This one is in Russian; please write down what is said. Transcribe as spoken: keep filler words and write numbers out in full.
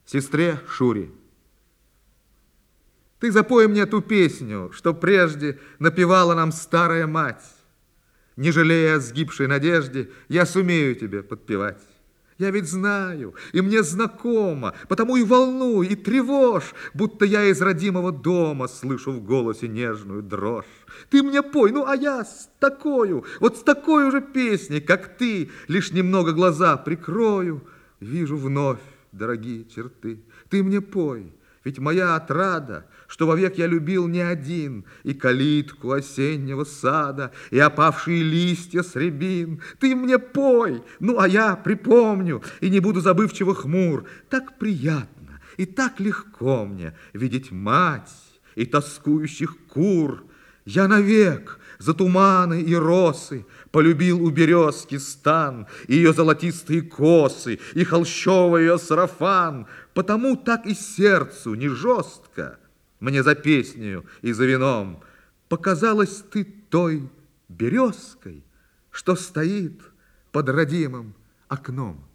Сестре Шуре. Ты запой мне ту песню, что прежде напевала нам старая мать. Не жалея о сгибшей надежде, я сумею тебе подпевать. Я ведь знаю, и мне знакомо, потому и волнуй, и тревожь, будто я из родимого дома слышу в голосе нежную дрожь. Ты мне пой, ну а я с такою, вот с такой же песней, как ты, лишь немного глаза прикрою, вижу вновь дорогие черты. Ты мне пой, ведь моя отрада, что вовек я любил не один, и калитку осеннего сада, и опавшие листья с рябин. Ты мне пой, ну, а я припомню, и не буду забывчиво хмур. Так приятно и так легко мне видеть мать и тоскующих кур. Я навек за туманы и росы полюбил у березки стан, и ее золотистые косы, и холщовый ее сарафан. Потому так и сердцу не жестко мне за песнею и за вином показалась ты той березкой, что стоит под родимым окном.